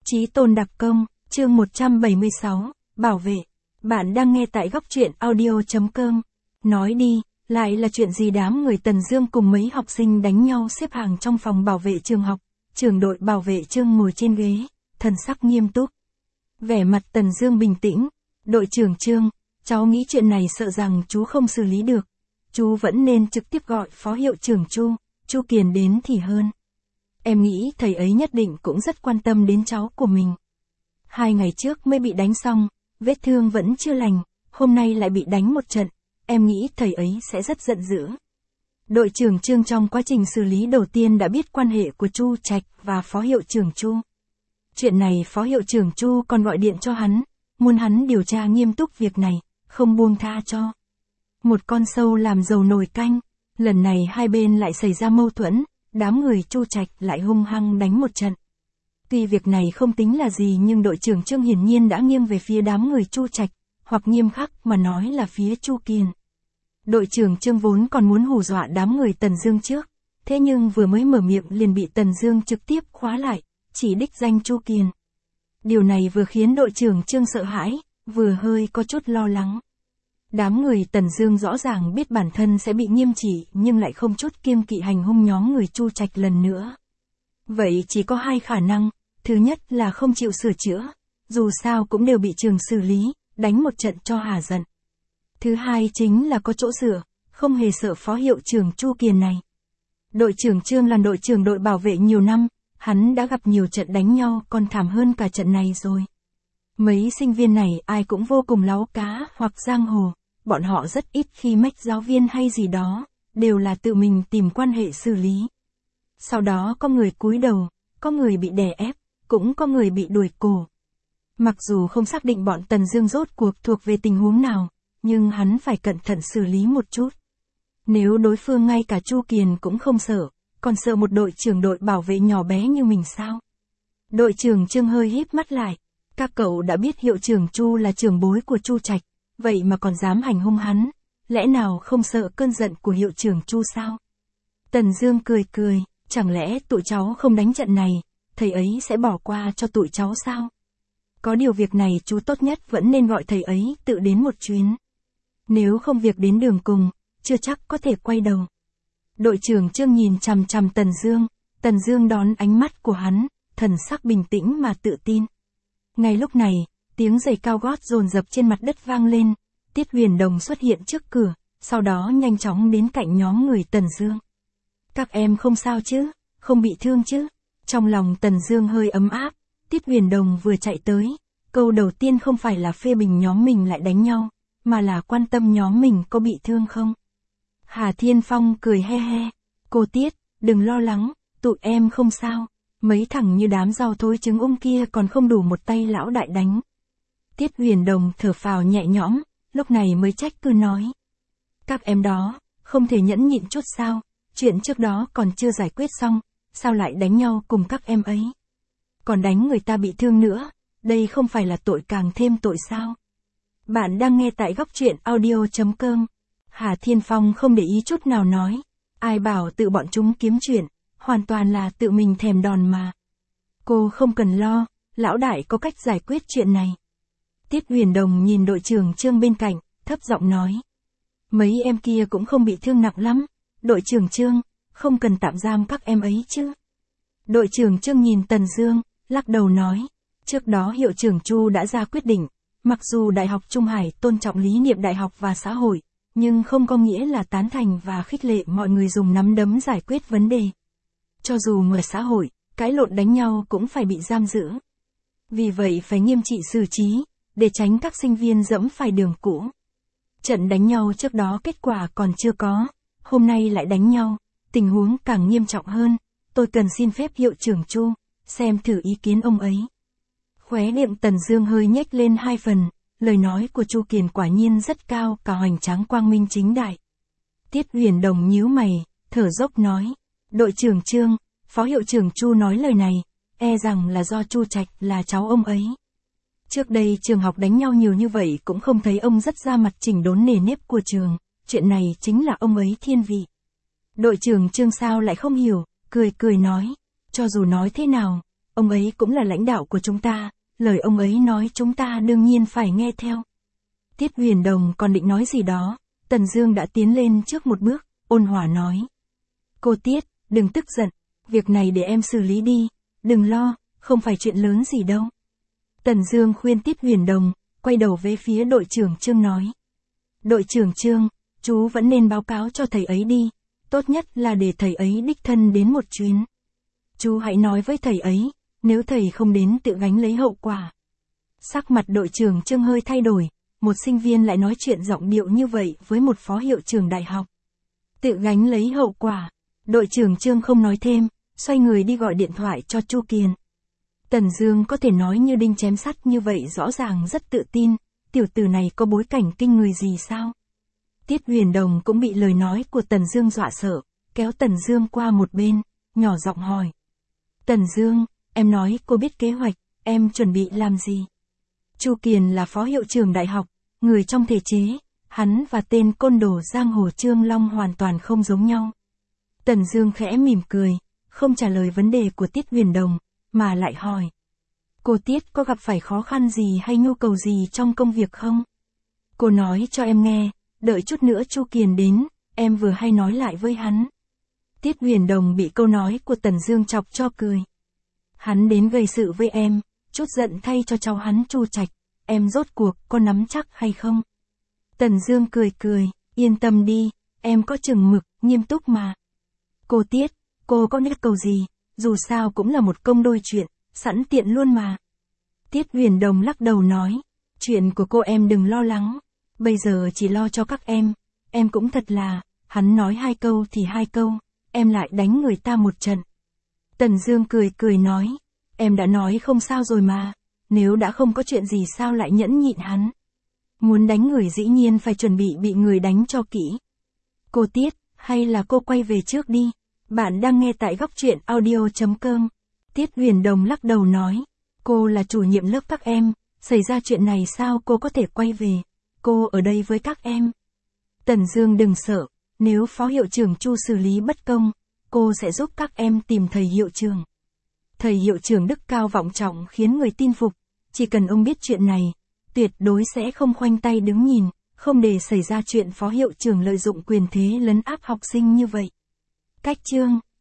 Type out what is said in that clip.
Chí tôn đặc công, chương 176, bảo vệ. Bạn đang nghe tại góc truyện audio.com. Nói đi, lại là chuyện gì đám người Tần Dương cùng mấy học sinh đánh nhau xếp hàng trong phòng bảo vệ trường học, trưởng đội bảo vệ Trương ngồi trên ghế, thần sắc nghiêm túc. Vẻ mặt Tần Dương bình tĩnh, đội trưởng Trương, cháu nghĩ chuyện này sợ rằng chú không xử lý được. Chú vẫn nên trực tiếp gọi phó hiệu trưởng Chu Kiền đến thì hơn. Em nghĩ thầy ấy nhất định cũng rất quan tâm đến cháu của mình. 2 ngày trước mới bị đánh xong, vết thương vẫn chưa lành, hôm nay lại bị đánh một trận, em nghĩ thầy ấy sẽ rất giận dữ. Đội trưởng Trương trong quá trình xử lý đầu tiên đã biết quan hệ của Chu Trạch và phó hiệu trưởng Chu. Chuyện này phó hiệu trưởng Chu còn gọi điện cho hắn, muốn hắn điều tra nghiêm túc việc này, không buông tha cho. Một con sâu làm dầu nồi canh, lần này hai bên lại xảy ra mâu thuẫn, đám người Chu Trạch lại hung hăng đánh một trận. Tuy việc này không tính là gì nhưng đội trưởng Trương hiển nhiên đã nghiêng về phía đám người Chu Trạch, hoặc nghiêm khắc mà nói là phía Chu Kiền. Đội trưởng Trương vốn còn muốn hù dọa đám người Tần Dương trước, thế nhưng vừa mới mở miệng liền bị Tần Dương trực tiếp khóa lại, chỉ đích danh Chu Kiền. Điều này vừa khiến đội trưởng Trương sợ hãi, vừa hơi có chút lo lắng. Đám người Tần Dương rõ ràng biết bản thân sẽ bị nghiêm trị nhưng lại không chút kiêng kỵ hành hung nhóm người Chu Trạch lần nữa. Vậy chỉ có 2 khả năng, thứ nhất là không chịu sửa chữa, dù sao cũng đều bị trường xử lý, đánh một trận cho hả giận. Thứ hai chính là có chỗ sửa, không hề sợ phó hiệu trưởng Chu Kiền này. Đội trưởng Trương là đội trưởng đội bảo vệ nhiều năm, hắn đã gặp nhiều trận đánh nhau còn thảm hơn cả trận này rồi. Mấy sinh viên này ai cũng vô cùng láu cá hoặc giang hồ, bọn họ rất ít khi mách giáo viên hay gì đó, đều là tự mình tìm quan hệ xử lý. Sau đó có người cúi đầu, có người bị đè ép, cũng có người bị đuổi cổ. Mặc dù không xác định bọn Tần Dương rốt cuộc thuộc về tình huống nào, nhưng hắn phải cẩn thận xử lý một chút. Nếu đối phương ngay cả Chu Kiền cũng không sợ, còn sợ một đội trưởng đội bảo vệ nhỏ bé như mình sao? Đội trưởng Trương hơi híp mắt lại. Các cậu đã biết hiệu trưởng Chu là trưởng bối của Chu Trạch, vậy mà còn dám hành hung hắn, lẽ nào không sợ cơn giận của hiệu trưởng Chu sao? Tần Dương cười cười, chẳng lẽ tụi cháu không đánh trận này, thầy ấy sẽ bỏ qua cho tụi cháu sao? Có điều việc này chú tốt nhất vẫn nên gọi thầy ấy tự đến một chuyến. Nếu không việc đến đường cùng, chưa chắc có thể quay đầu. Đội trưởng Trương nhìn chằm chằm Tần Dương đón ánh mắt của hắn, thần sắc bình tĩnh mà tự tin. Ngay lúc này, tiếng giày cao gót dồn dập trên mặt đất vang lên, Tiết Huyền Đồng xuất hiện trước cửa, sau đó nhanh chóng đến cạnh nhóm người Tần Dương. Các em không sao chứ, không bị thương chứ? Trong lòng Tần Dương hơi ấm áp, Tiết Huyền Đồng vừa chạy tới, câu đầu tiên không phải là phê bình nhóm mình lại đánh nhau, mà là quan tâm nhóm mình có bị thương không. Hà Thiên Phong cười he he, cô Tiết, đừng lo lắng, tụi em không sao, mấy thằng như đám rau thối trứng kia còn không đủ một tay lão đại đánh. Tiết Huyền Đồng thở phào nhẹ nhõm, lúc này mới trách cứ nói. Các em đó, không thể nhẫn nhịn chút sao, chuyện trước đó còn chưa giải quyết xong, sao lại đánh nhau cùng các em ấy? Còn đánh người ta bị thương nữa, đây không phải là tội càng thêm tội sao? Bạn đang nghe tại góc truyện audio.com. Hà Thiên Phong không để ý chút nào nói, ai bảo tự bọn chúng kiếm chuyện, hoàn toàn là tự mình thèm đòn mà. Cô không cần lo, lão đại có cách giải quyết chuyện này. Tiết Huyền Đồng nhìn đội trưởng Trương bên cạnh, thấp giọng nói. Mấy em kia cũng không bị thương nặng lắm, đội trưởng Trương, không cần tạm giam các em ấy chứ. Đội trưởng Trương nhìn Tần Dương, lắc đầu nói, trước đó hiệu trưởng Chu đã ra quyết định, mặc dù Đại học Trung Hải tôn trọng lý niệm đại học và xã hội, nhưng không có nghĩa là tán thành và khích lệ mọi người dùng nắm đấm giải quyết vấn đề. Cho dù ngoài xã hội, cãi lộn đánh nhau cũng phải bị giam giữ. Vì vậy phải nghiêm trị xử trí, để tránh các sinh viên dẫm phải đường cũ. Trận đánh nhau trước đó kết quả còn chưa có, hôm nay lại đánh nhau, tình huống càng nghiêm trọng hơn, tôi cần xin phép hiệu trưởng Chu, xem thử ý kiến ông ấy. Khóe miệng Tần Dương hơi nhếch lên 2 phần, lời nói của Chu Kiền quả nhiên rất cao, cả hoành tráng quang minh chính đại. Tiết Huyền Đồng nhíu mày, thở dốc nói, đội trưởng Trương, phó hiệu trưởng Chu nói lời này, e rằng là do Chu Trạch là cháu ông ấy. Trước đây trường học đánh nhau nhiều như vậy cũng không thấy ông rất ra mặt chỉnh đốn nề nếp của trường, chuyện này chính là ông ấy thiên vị. Đội trưởng Trương sao lại không hiểu, cười cười nói, cho dù nói thế nào, ông ấy cũng là lãnh đạo của chúng ta, lời ông ấy nói chúng ta đương nhiên phải nghe theo. Tiết Huyền Đồng còn định nói gì đó, Tần Dương đã tiến lên trước một bước, ôn hòa nói. Cô Tiết, đừng tức giận, việc này để em xử lý đi, đừng lo, không phải chuyện lớn gì đâu. Tần Dương khuyên Tiết Huyền Đồng, quay đầu về phía đội trưởng Trương nói. Đội trưởng Trương, chú vẫn nên báo cáo cho thầy ấy đi, tốt nhất là để thầy ấy đích thân đến một chuyến. Chú hãy nói với thầy ấy, nếu thầy không đến tự gánh lấy hậu quả. Sắc mặt đội trưởng Trương hơi thay đổi, một sinh viên lại nói chuyện giọng điệu như vậy với một phó hiệu trưởng đại học. Tự gánh lấy hậu quả, đội trưởng Trương không nói thêm, xoay người đi gọi điện thoại cho Chu Kiền. Tần Dương có thể nói như đinh chém sắt như vậy rõ ràng rất tự tin, tiểu tử này có bối cảnh kinh người gì sao? Tiết Huyền Đồng cũng bị lời nói của Tần Dương dọa sợ, kéo Tần Dương qua một bên, nhỏ giọng hỏi. Tần Dương, em nói cô biết kế hoạch, em chuẩn bị làm gì? Chu Kiền là phó hiệu trưởng đại học, người trong thể chế, hắn và tên côn đồ giang hồ Trương Long hoàn toàn không giống nhau. Tần Dương khẽ mỉm cười, không trả lời vấn đề của Tiết Huyền Đồng, mà lại hỏi. Cô Tiết có gặp phải khó khăn gì hay nhu cầu gì trong công việc không? Cô nói cho em nghe, đợi chút nữa Chu Kiền đến, em vừa hay nói lại với hắn. Tiết Huyền Đồng bị câu nói của Tần Dương chọc cho cười. Hắn đến gây sự với em, chút giận thay cho cháu hắn Chu Trạch, em rốt cuộc có nắm chắc hay không? Tần Dương cười cười, yên tâm đi, em có chừng mực, nghiêm túc mà. Cô Tiết, cô có nét cầu gì, dù sao cũng là một công đôi chuyện, sẵn tiện luôn mà. Tiết Huyền Đồng lắc đầu nói, chuyện của cô em đừng lo lắng, bây giờ chỉ lo cho các em cũng thật là, hắn nói 2 câu thì 2 câu, em lại đánh người ta một trận. Tần Dương cười cười nói, em đã nói không sao rồi mà, nếu đã không có chuyện gì sao lại nhẫn nhịn hắn. Muốn đánh người dĩ nhiên phải chuẩn bị người đánh cho kỹ. Cô Tiết, hay là cô quay về trước đi, bạn đang nghe tại góc truyện audio.com. Tiết Huyền Đồng lắc đầu nói, cô là chủ nhiệm lớp các em, xảy ra chuyện này sao cô có thể quay về, cô ở đây với các em. Tần Dương đừng sợ, nếu phó hiệu trưởng Chu xử lý bất công, cô sẽ giúp các em tìm thầy hiệu trưởng. Thầy hiệu trưởng đức cao vọng trọng khiến người tin phục, chỉ cần ông biết chuyện này, tuyệt đối sẽ không khoanh tay đứng nhìn, không để xảy ra chuyện phó hiệu trưởng lợi dụng quyền thế lấn áp học sinh như vậy. Cách chương